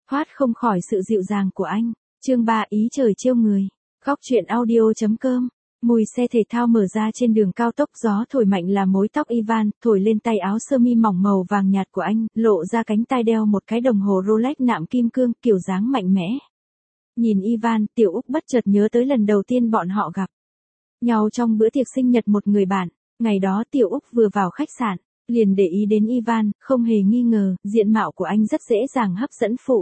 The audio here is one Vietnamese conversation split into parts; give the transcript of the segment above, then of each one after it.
thoát không khỏi sự dịu dàng của anh. Chương 3 ý trời trêu người. Góc truyện audio.com. Mùi xe thể thao mở ra trên đường cao tốc, gió thổi mạnh là mối tóc Ivan, thổi lên tay áo sơ mi mỏng màu vàng nhạt của anh, lộ ra cánh tai đeo một cái đồng hồ Rolex nạm kim cương, kiểu dáng mạnh mẽ. Nhìn Ivan, Tiểu Úc bất chợt nhớ tới lần đầu tiên bọn họ gặp nhau trong bữa tiệc sinh nhật một người bạn. Ngày đó Tiểu Úc vừa vào khách sạn, liền để ý đến Ivan, không hề nghi ngờ, diện mạo của anh rất dễ dàng hấp dẫn phụ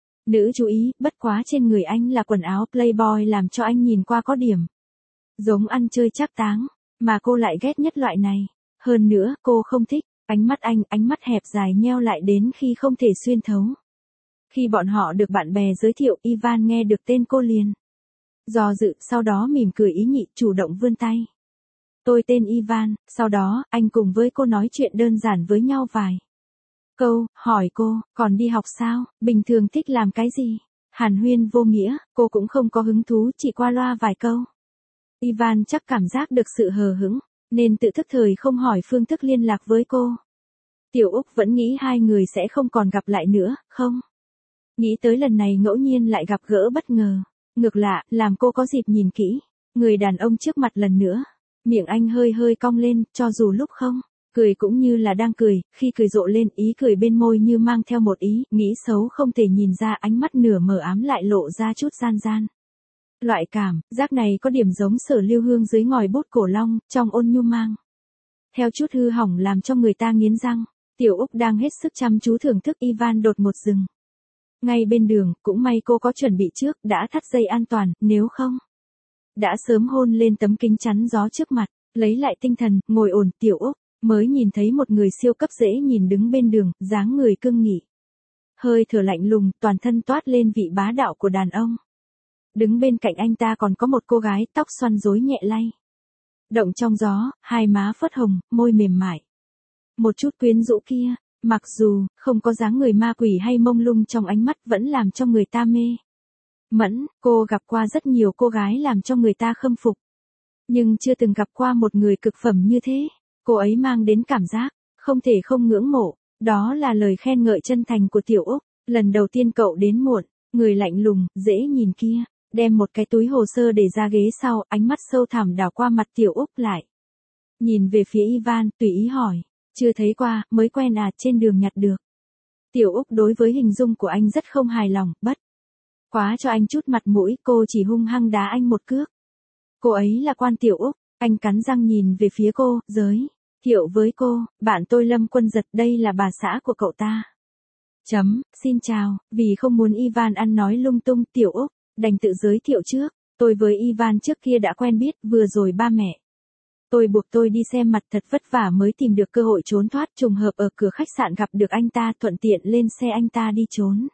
nữ chú ý, bất quá trên người anh là quần áo Playboy làm cho anh nhìn qua có điểm giống ăn chơi trác táng, mà cô lại ghét nhất loại này. Hơn nữa, cô không thích ánh mắt anh, ánh mắt hẹp dài nheo lại đến khi không thể xuyên thấu. Khi bọn họ được bạn bè giới thiệu, Ivan nghe được tên cô liền do dự, sau đó mỉm cười ý nhị, chủ động vươn tay. Tôi tên Ivan. Sau đó, anh cùng với cô nói chuyện đơn giản với nhau vài câu, hỏi cô, còn đi học sao, bình thường thích làm cái gì? Hàn huyên vô nghĩa, cô cũng không có hứng thú, chỉ qua loa vài câu. Ivan chắc cảm giác được sự hờ hững, nên tự thức thời không hỏi phương thức liên lạc với cô. Tiểu Úc vẫn nghĩ hai người sẽ không còn gặp lại nữa, không? Nghĩ tới lần này ngẫu nhiên lại gặp gỡ bất ngờ. Ngược lạ, làm cô có dịp nhìn kỹ người đàn ông trước mặt lần nữa. Miệng anh hơi hơi cong lên, cho dù lúc không cười cũng như là đang cười, khi cười rộ lên, ý cười bên môi như mang theo một ý nghĩ xấu không thể nhìn ra, ánh mắt nửa mờ ám lại lộ ra chút gian gian. Loại cảm giác này có điểm giống Sở Lưu Hương dưới ngòi bút Cổ Long, trong ôn nhu mang theo chút hư hỏng làm cho người ta nghiến răng. Tiểu Úc đang hết sức chăm chú thưởng thức, Ivan đột một dừng ngay bên đường, cũng may cô có chuẩn bị trước, đã thắt dây an toàn, nếu không đã sớm hôn lên tấm kính chắn gió trước mặt. Lấy lại tinh thần, ngồi ổn, Tiểu Úc mới nhìn thấy một người siêu cấp dễ nhìn đứng bên đường, dáng người cương nghị, hơi thở lạnh lùng, toàn thân toát lên vị bá đạo của đàn ông. Đứng bên cạnh anh ta còn có một cô gái, tóc xoăn rối nhẹ lay động trong gió, hai má phớt hồng, môi mềm mại, một chút quyến rũ kia, mặc dù không có dáng người ma quỷ hay mông lung trong ánh mắt, vẫn làm cho người ta mê mẫn. Cô gặp qua rất nhiều cô gái làm cho người ta khâm phục, nhưng chưa từng gặp qua một người cực phẩm như thế. Cô ấy mang đến cảm giác không thể không ngưỡng mộ. Đó là lời khen ngợi chân thành của Tiểu Úc. Lần đầu tiên cậu đến muộn, người lạnh lùng, dễ nhìn kia đem một cái túi hồ sơ để ra ghế sau, ánh mắt sâu thẳm đảo qua mặt Tiểu Úc, lại nhìn về phía Ivan, tùy ý hỏi, chưa thấy qua, mới quen à, trên đường nhặt được. Tiểu Úc đối với hình dung của anh rất không hài lòng, bất quá cho anh chút mặt mũi, cô chỉ hung hăng đá anh một cước. Cô ấy là Quan Tiểu Úc. Anh cắn răng nhìn về phía cô, giới thiệu với cô, bạn tôi Lâm Quân Giật, đây là bà xã của cậu ta. Xin chào. Vì không muốn Ivan ăn nói lung tung, Tiểu Úc đành tự giới thiệu trước. Tôi với Ivan trước kia đã quen biết, vừa rồi ba mẹ tôi buộc tôi đi xem mặt, thật vất vả mới tìm được cơ hội trốn thoát, trùng hợp ở cửa khách sạn gặp được anh ta, thuận tiện lên xe anh ta đi trốn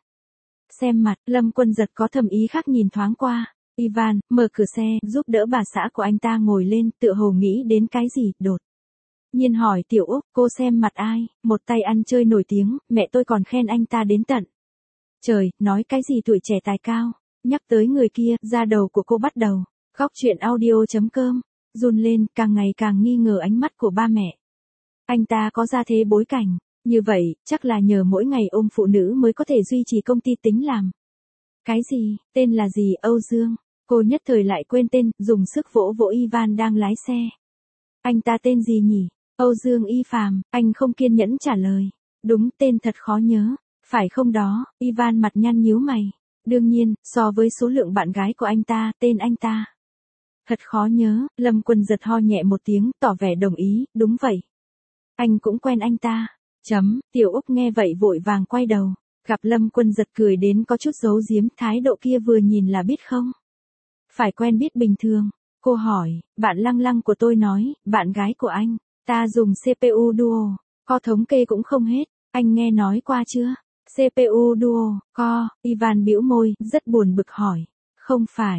xem mặt. Lâm Quân Giật có thầm ý khác nhìn thoáng qua Ivan, mở cửa xe, giúp đỡ bà xã của anh ta ngồi lên, tựa hồ nghĩ đến cái gì, đột nhiên hỏi Tiểu Úc, cô xem mặt ai? Một tay ăn chơi nổi tiếng, mẹ tôi còn khen anh ta đến tận trời, nói cái gì tuổi trẻ tài cao. Nhắc tới người kia, da đầu của cô bắt đầu góc truyện audio.com run lên, càng ngày càng nghi ngờ ánh mắt của ba mẹ. Anh ta có gia thế bối cảnh như vậy, chắc là nhờ mỗi ngày ôm phụ nữ mới có thể duy trì công ty tính làm. Cái gì, tên là gì? Âu Dương. Cô nhất thời lại quên tên, dùng sức vỗ vỗ Ivan đang lái xe. Anh ta tên gì nhỉ? Âu Dương Y Phàm. Anh không kiên nhẫn trả lời. Đúng, tên thật khó nhớ, phải không đó? Ivan mặt nhăn nhíu mày. Đương nhiên, so với số lượng bạn gái của anh ta, tên anh ta thật khó nhớ. Lâm Quân Giật ho nhẹ một tiếng, tỏ vẻ đồng ý, đúng vậy. Anh cũng quen anh ta. Tiểu Úc nghe vậy vội vàng quay đầu, gặp Lâm Quân Giật cười đến có chút giấu giếm, thái độ kia vừa nhìn là biết không phải quen biết bình thường. Cô hỏi, bạn Lăng Lăng của tôi nói, bạn gái của anh ta dùng CPU Duo, co thống kê cũng không hết, anh nghe nói qua chưa? CPU Duo, co. Ivan bĩu môi, rất buồn bực hỏi, không phải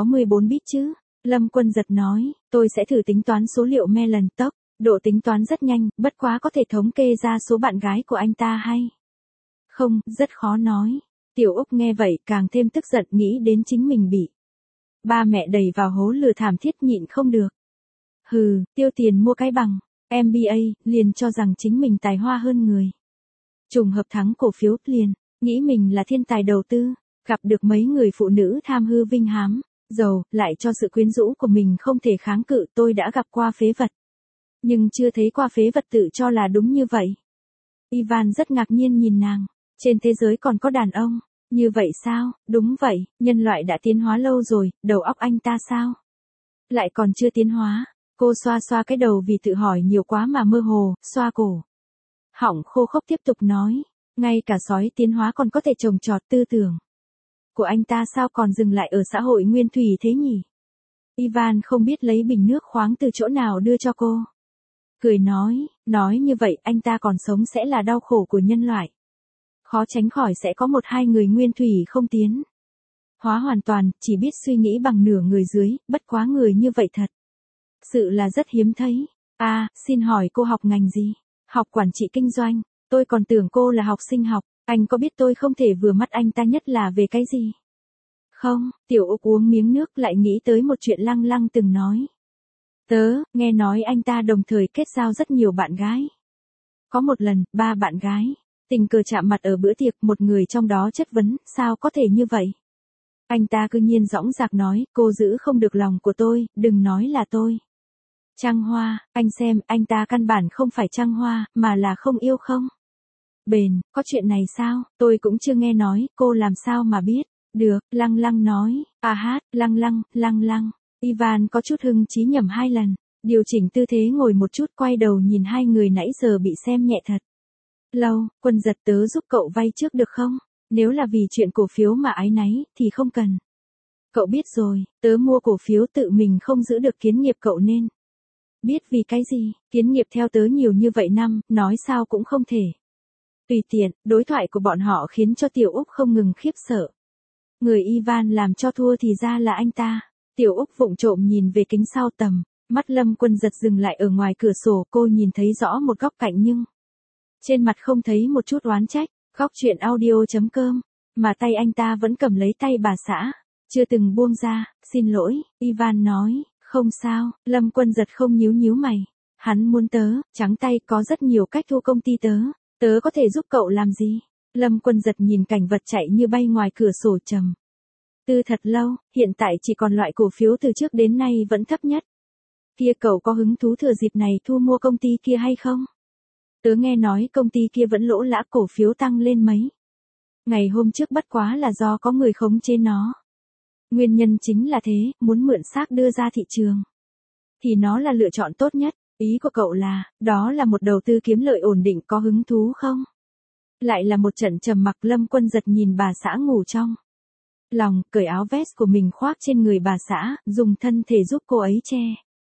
64 bit chứ? Lâm Quân Giật nói, tôi sẽ thử tính toán số liệu Mellon tốc. Độ tính toán rất nhanh, bất quá có thể thống kê ra số bạn gái của anh ta hay không, rất khó nói. Tiểu Úc nghe vậy càng thêm tức giận, nghĩ đến chính mình bị ba mẹ đẩy vào hố lửa thảm thiết, nhịn không được. Hừ, tiêu tiền mua cái bằng MBA, liền cho rằng chính mình tài hoa hơn người. Trùng hợp thắng cổ phiếu, liền nghĩ mình là thiên tài đầu tư, gặp được mấy người phụ nữ tham hư vinh hám, giàu, lại cho sự quyến rũ của mình không thể kháng cự. Tôi đã gặp qua phế vật, nhưng chưa thấy qua phế vật tự cho là đúng như vậy. Ivan rất ngạc nhiên nhìn nàng, trên thế giới còn có đàn ông như vậy sao? Đúng vậy, nhân loại đã tiến hóa lâu rồi, đầu óc anh ta sao? Lại còn chưa tiến hóa. Cô xoa xoa cái đầu vì tự hỏi nhiều quá mà mơ hồ, xoa cổ. Họng khô khốc tiếp tục nói, ngay cả sói tiến hóa còn có thể trồng trọt tư tưởng của anh ta sao còn dừng lại ở xã hội nguyên thủy thế nhỉ? Ivan không biết lấy bình nước khoáng từ chỗ nào đưa cho cô. Cười nói như vậy anh ta còn sống sẽ là đau khổ của nhân loại. Khó tránh khỏi sẽ có một hai người nguyên thủy không tiến hóa hoàn toàn, chỉ biết suy nghĩ bằng nửa người dưới, bất quá người như vậy thật sự là rất hiếm thấy. Xin hỏi cô học ngành gì? Học quản trị kinh doanh. Tôi còn tưởng cô là học sinh học. Anh có biết tôi không thể vừa mắt anh ta nhất là về cái gì? Không, Tiểu Úc uống miếng nước lại nghĩ tới một chuyện Lăng Lăng từng nói. Tớ, nghe nói anh ta đồng thời kết giao rất nhiều bạn gái. Có một lần, 3 bạn gái tình cờ chạm mặt ở bữa tiệc, một người trong đó chất vấn, sao có thể như vậy? Anh ta cứ nhiên dõng dạc nói, cô giữ không được lòng của tôi, đừng nói là tôi. Trăng hoa, anh xem, anh ta căn bản không phải trăng hoa, mà là không yêu không? Bền, có chuyện này sao? Tôi cũng chưa nghe nói, cô làm sao mà biết? Được, Lăng Lăng nói, Lăng Lăng. Ivan có chút hưng trí nhầm 2 lần, điều chỉnh tư thế ngồi một chút, quay đầu nhìn hai người nãy giờ bị xem nhẹ thật lâu. Quân Giật, tớ giúp cậu vay trước được không? Nếu là vì chuyện cổ phiếu mà áy náy, thì không cần. Cậu biết rồi, tớ mua cổ phiếu tự mình không giữ được kiến nghiệp, cậu nên biết vì cái gì. Kiến nghiệp theo tớ nhiều như vậy năm, nói sao cũng không thể tùy tiện. Đối thoại của bọn họ khiến cho Tiểu Úc không ngừng khiếp sợ. Người Ivan làm cho thua thì ra là anh ta. Tiểu Úc vụng trộm nhìn về kính sau tầm, mắt Lâm Quân Giật dừng lại ở ngoài cửa sổ, cô nhìn thấy rõ một góc cạnh nhưng trên mặt không thấy một chút oán trách. Góc chuyện audio.com, mà tay anh ta vẫn cầm lấy tay bà xã, chưa từng buông ra. Xin lỗi, Ivan nói, không sao. Lâm Quân Giật không nhíu mày, hắn muốn tớ trắng tay, có rất nhiều cách thu công ty tớ có thể giúp cậu làm gì? Lâm Quân Giật nhìn cảnh vật chạy như bay ngoài cửa sổ trầm tư thật lâu, hiện tại chỉ còn loại cổ phiếu từ trước đến nay vẫn thấp nhất. Kia, cậu có hứng thú thừa dịp này thu mua công ty kia hay không? Tớ nghe nói công ty kia vẫn lỗ lã, cổ phiếu tăng lên mấy ngày hôm trước, bất quá là do có người khống chế nó. Nguyên nhân chính là thế, muốn mượn xác đưa ra thị trường thì nó là lựa chọn tốt nhất. Ý của cậu là, đó là một đầu tư kiếm lợi ổn định, có hứng thú không? Lại là một trận trầm mặc. Lâm Quân Giật nhìn bà xã ngủ trong lòng, cởi áo vest của mình khoác trên người bà xã, dùng thân thể giúp cô ấy che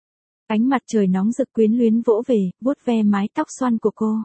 ánh mặt trời nóng rực, quyến luyến vỗ về, vuốt ve mái tóc xoăn của cô.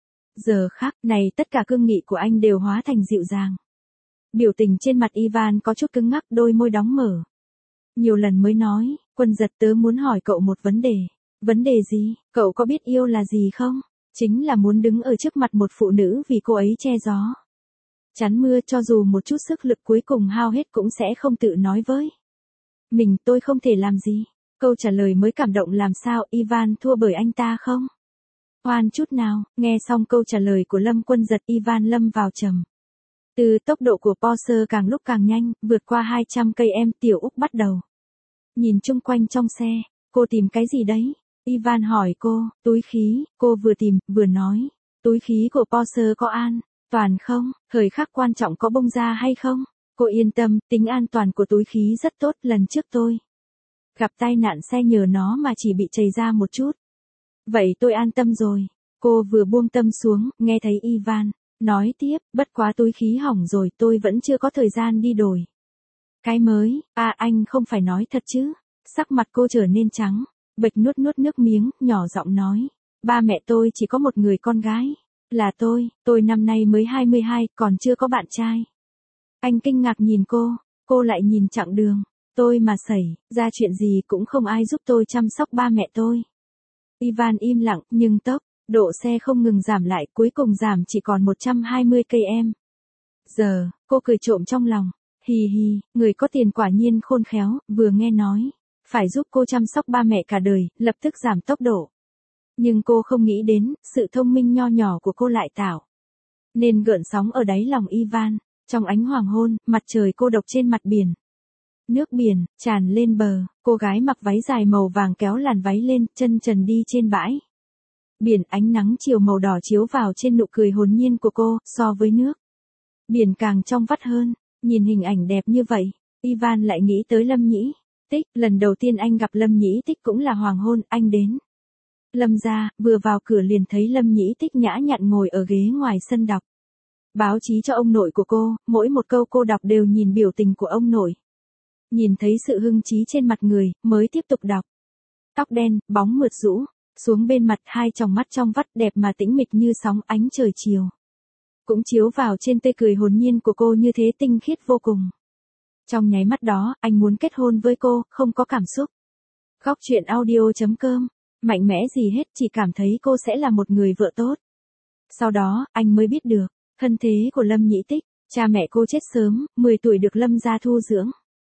Giờ khắc này tất cả cương nghị của anh đều hóa thành dịu dàng. Biểu tình trên mặt Ivan có chút cứng ngắc, đôi môi đóng mở. Nhiều lần mới nói, Quân Giật, tớ muốn hỏi cậu một vấn đề. Vấn đề gì? Cậu có biết yêu là gì không? Chính là muốn đứng ở trước mặt một phụ nữ vì cô ấy che gió chắn mưa, cho dù một chút sức lực cuối cùng hao hết cũng sẽ không tự nói với mình, tôi không thể làm gì. Câu trả lời mới cảm động làm sao. Ivan thua bởi anh ta không oan chút nào. Nghe xong câu trả lời của Lâm Quân Giật, Ivan lâm vào trầm tư. Tốc độ của Porsche càng lúc càng nhanh, vượt qua 200 cây em. Tiểu Úc bắt đầu nhìn chung quanh trong xe. Cô tìm cái gì đấy? Ivan hỏi cô. Túi khí. Cô vừa tìm, vừa nói. Túi khí của Porsche có an toàn không? Thời khắc quan trọng có bung ra hay không? Cô yên tâm, tính an toàn của túi khí rất tốt. Lần trước tôi gặp tai nạn xe nhờ nó mà chỉ bị chảy ra một chút. Vậy tôi an tâm rồi. Cô vừa buông tâm xuống, nghe thấy Ivan nói tiếp, bất quá túi khí hỏng rồi, tôi vẫn chưa có thời gian đi đổi cái mới. Anh không phải nói thật chứ? Sắc mặt cô trở nên trắng bệch, nuốt nước miếng, nhỏ giọng nói, ba mẹ tôi chỉ có một người con gái, là tôi năm nay mới 22, còn chưa có bạn trai. Anh kinh ngạc nhìn cô lại nhìn chặng đường. Tôi mà xảy ra chuyện gì cũng không ai giúp tôi chăm sóc ba mẹ tôi. Ivan im lặng, nhưng tốc độ xe không ngừng giảm lại, cuối cùng giảm chỉ còn 120 cây em. Giờ, cô cười trộm trong lòng. Hì hì, người có tiền quả nhiên khôn khéo, vừa nghe nói phải giúp cô chăm sóc ba mẹ cả đời, lập tức giảm tốc độ. Nhưng cô không nghĩ đến, sự thông minh nho nhỏ của cô lại tạo nên gợn sóng ở đáy lòng Ivan. Trong ánh hoàng hôn, mặt trời cô độc trên mặt biển. Nước biển, tràn lên bờ, cô gái mặc váy dài màu vàng kéo làn váy lên, chân trần đi trên bãi. Biển, ánh nắng chiều màu đỏ chiếu vào trên nụ cười hồn nhiên của cô, so với nước. Biển càng trong vắt hơn, nhìn hình ảnh đẹp như vậy, Ivan lại nghĩ tới Lâm Nhĩ Tích, lần đầu tiên anh gặp Lâm Nhĩ Tích cũng là hoàng hôn, anh đến Lâm gia, vừa vào cửa liền thấy Lâm Nhĩ Tích nhã nhặn ngồi ở ghế ngoài sân đọc báo chí cho ông nội của cô, mỗi một câu cô đọc đều nhìn biểu tình của ông nội. Nhìn thấy sự hưng trí trên mặt người, mới tiếp tục đọc. Tóc đen, bóng mượt rũ, xuống bên mặt, hai tròng mắt trong vắt đẹp mà tĩnh mịch như sóng ánh trời chiều. Cũng chiếu vào trên tươi cười hồn nhiên của cô như thế tinh khiết vô cùng. Trong nháy mắt đó, anh muốn kết hôn với cô, không có cảm xúc. Khóc chuyện audio.com, mạnh mẽ gì hết, chỉ cảm thấy cô sẽ là một người vợ tốt. Sau đó, anh mới biết được, thân thế của Lâm Nhĩ Tích, cha mẹ cô chết sớm, 10 tuổi được Lâm gia thu dưỡng.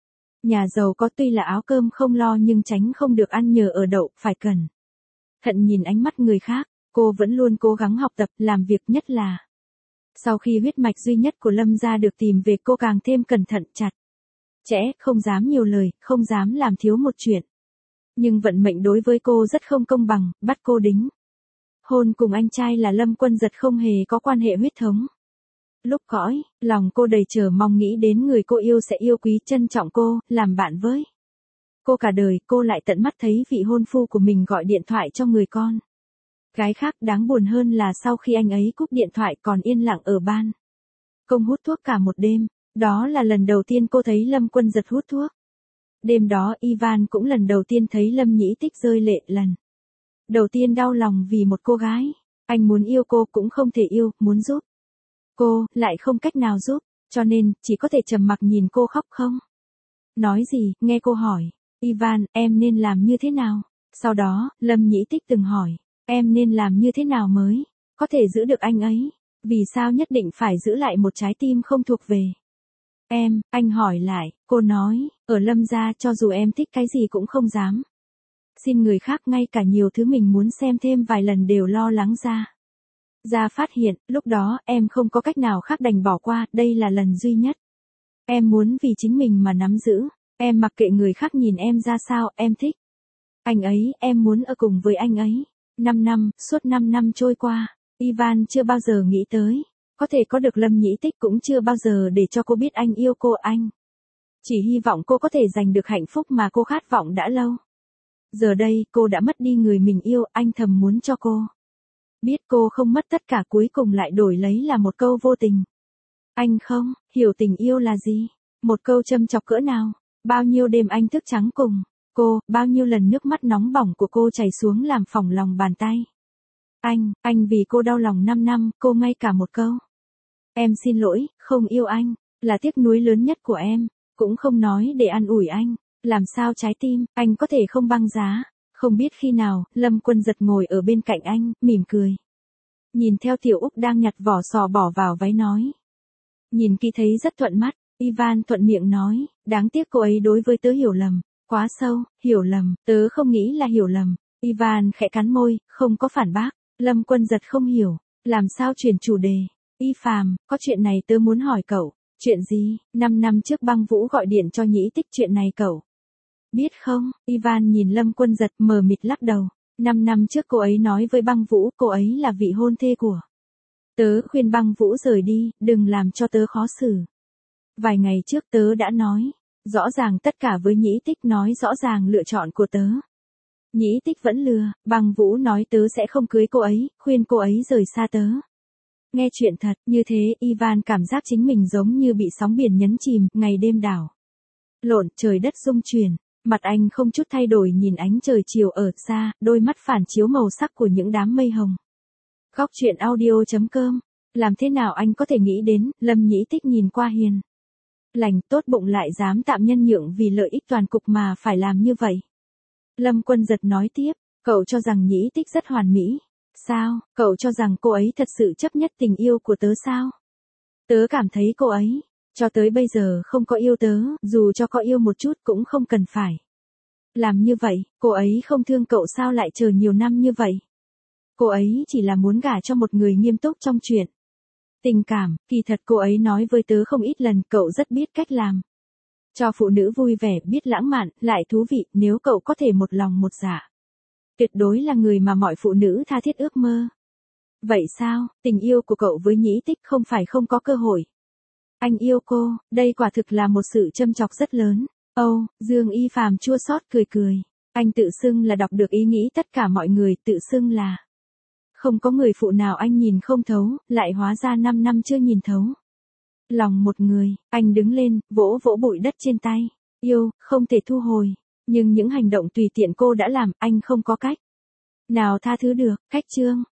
Nhà giàu có tuy là áo cơm không lo nhưng tránh không được ăn nhờ ở đậu, phải cẩn thận nhìn ánh mắt người khác, cô vẫn luôn cố gắng học tập, làm việc nhất là. Sau khi huyết mạch duy nhất của Lâm gia được tìm về cô càng thêm cẩn thận chặt chẽ, không dám nhiều lời, không dám làm thiếu một chuyện. Nhưng vận mệnh đối với cô rất không công bằng, bắt cô đính hôn cùng anh trai là Lâm Quân Giật không hề có quan hệ huyết thống. Lúc cõi, lòng cô đầy chờ mong nghĩ đến người cô yêu sẽ yêu quý trân trọng cô, làm bạn với cô cả đời, cô lại tận mắt thấy vị hôn phu của mình gọi điện thoại cho người con gái khác. Đáng buồn hơn là sau khi anh ấy cúp điện thoại còn yên lặng ở ban công hút thuốc cả một đêm. Đó là lần đầu tiên cô thấy Lâm Quân Giật hút thuốc. Đêm đó Ivan cũng lần đầu tiên thấy Lâm Nhĩ Tích rơi lệ, lần đầu tiên đau lòng vì một cô gái. Anh muốn yêu cô cũng không thể yêu, muốn giúp cô, lại không cách nào giúp, cho nên, chỉ có thể trầm mặc nhìn cô khóc không nói gì. Nghe cô hỏi, Ivan, em nên làm như thế nào? Sau đó, Lâm Nhĩ Tích từng hỏi, em nên làm như thế nào mới có thể giữ được anh ấy? Vì sao nhất định phải giữ lại một trái tim không thuộc về em? Anh hỏi lại, cô nói, ở Lâm gia cho dù em thích cái gì cũng không dám xin người khác, ngay cả nhiều thứ mình muốn xem thêm vài lần đều lo lắng ra phát hiện. Lúc đó em không có cách nào khác đành bỏ qua, đây là lần duy nhất em muốn vì chính mình mà nắm giữ. Em mặc kệ người khác nhìn em ra sao, em thích anh ấy, em muốn ở cùng với anh ấy. 5 năm, suốt 5 năm trôi qua, Ivan chưa bao giờ nghĩ tới có thể có được Lâm Nhĩ Tích, cũng chưa bao giờ để cho cô biết anh yêu cô. Anh chỉ hy vọng cô có thể giành được hạnh phúc mà cô khát vọng đã lâu. Giờ đây, cô đã mất đi người mình yêu, anh thầm muốn cho cô biết cô không mất tất cả, cuối cùng lại đổi lấy là một câu vô tình. Anh không hiểu tình yêu là gì. Một câu châm chọc cỡ nào. Bao nhiêu đêm anh thức trắng cùng cô, bao nhiêu lần nước mắt nóng bỏng của cô chảy xuống làm phỏng lòng bàn tay. Anh vì cô đau lòng 5 năm, cô ngay cả một câu em xin lỗi, không yêu anh, là tiếc nuối lớn nhất của em, cũng không nói để an ủi anh. Làm sao trái tim anh có thể không băng giá? Không biết khi nào, Lâm Quân Giật ngồi ở bên cạnh anh, mỉm cười. Nhìn theo Tiểu Úc đang nhặt vỏ sò bỏ vào váy nói. Nhìn kỹ thấy rất thuận mắt, Ivan thuận miệng nói, đáng tiếc cô ấy đối với tớ hiểu lầm, quá sâu. Hiểu lầm, tớ không nghĩ là hiểu lầm. Ivan khẽ cắn môi, không có phản bác. Lâm Quân Giật không hiểu, làm sao chuyển chủ đề. Y Phàm, có chuyện này tớ muốn hỏi cậu. Chuyện gì? 5 năm trước Băng Vũ gọi điện cho Nhĩ Tích, chuyện này cậu biết không? Ivan nhìn Lâm Quân Giật mờ mịt lắc đầu. 5 năm trước cô ấy nói với Băng Vũ, cô ấy là vị hôn thê của tớ, khuyên Băng Vũ rời đi, đừng làm cho tớ khó xử. Vài ngày trước tớ đã nói rõ ràng tất cả với Nhĩ Tích, nói rõ ràng lựa chọn của tớ. Nhĩ Tích vẫn lừa, Băng Vũ nói tớ sẽ không cưới cô ấy, khuyên cô ấy rời xa tớ. Nghe chuyện thật, như thế Ivan cảm giác chính mình giống như bị sóng biển nhấn chìm, ngày đêm đảo lộn, trời đất rung chuyển. Mặt anh không chút thay đổi nhìn ánh trời chiều ở xa, đôi mắt phản chiếu màu sắc của những đám mây hồng. Khóc chuyện audio.com, làm thế nào anh có thể nghĩ đến, Lâm Nhĩ Tích nhìn qua hiền lành, tốt bụng lại dám tạm nhân nhượng vì lợi ích toàn cục mà phải làm như vậy. Lâm Quân Giật nói tiếp, cậu cho rằng Nhĩ Tích rất hoàn mỹ. Sao, cậu cho rằng cô ấy thật sự chấp nhất tình yêu của tớ sao? Tớ cảm thấy cô ấy cho tới bây giờ không có yêu tớ, dù cho có yêu một chút cũng không cần phải làm như vậy. Cô ấy không thương cậu sao lại chờ nhiều năm như vậy? Cô ấy chỉ là muốn gả cho một người nghiêm túc trong chuyện Tình cảm, kỳ thật cô ấy nói với tớ không ít lần, cậu rất biết cách làm cho phụ nữ vui vẻ, biết lãng mạn, lại thú vị, nếu cậu có thể một lòng một dạ. Tuyệt đối là người mà mọi phụ nữ tha thiết ước mơ. Vậy sao, tình yêu của cậu với Nhĩ Tích không phải không có cơ hội. Anh yêu cô, đây quả thực là một sự châm chọc rất lớn. Dương Y Phàm chua xót cười cười. Anh tự xưng là đọc được ý nghĩ tất cả mọi người, tự xưng là không có người phụ nào anh nhìn không thấu, lại hóa ra 5 năm chưa nhìn thấu. Lòng một người, anh đứng lên, vỗ vỗ bụi đất trên tay. Yêu, không thể thu hồi. Nhưng những hành động tùy tiện cô đã làm, anh không có cách nào tha thứ được. Cách chương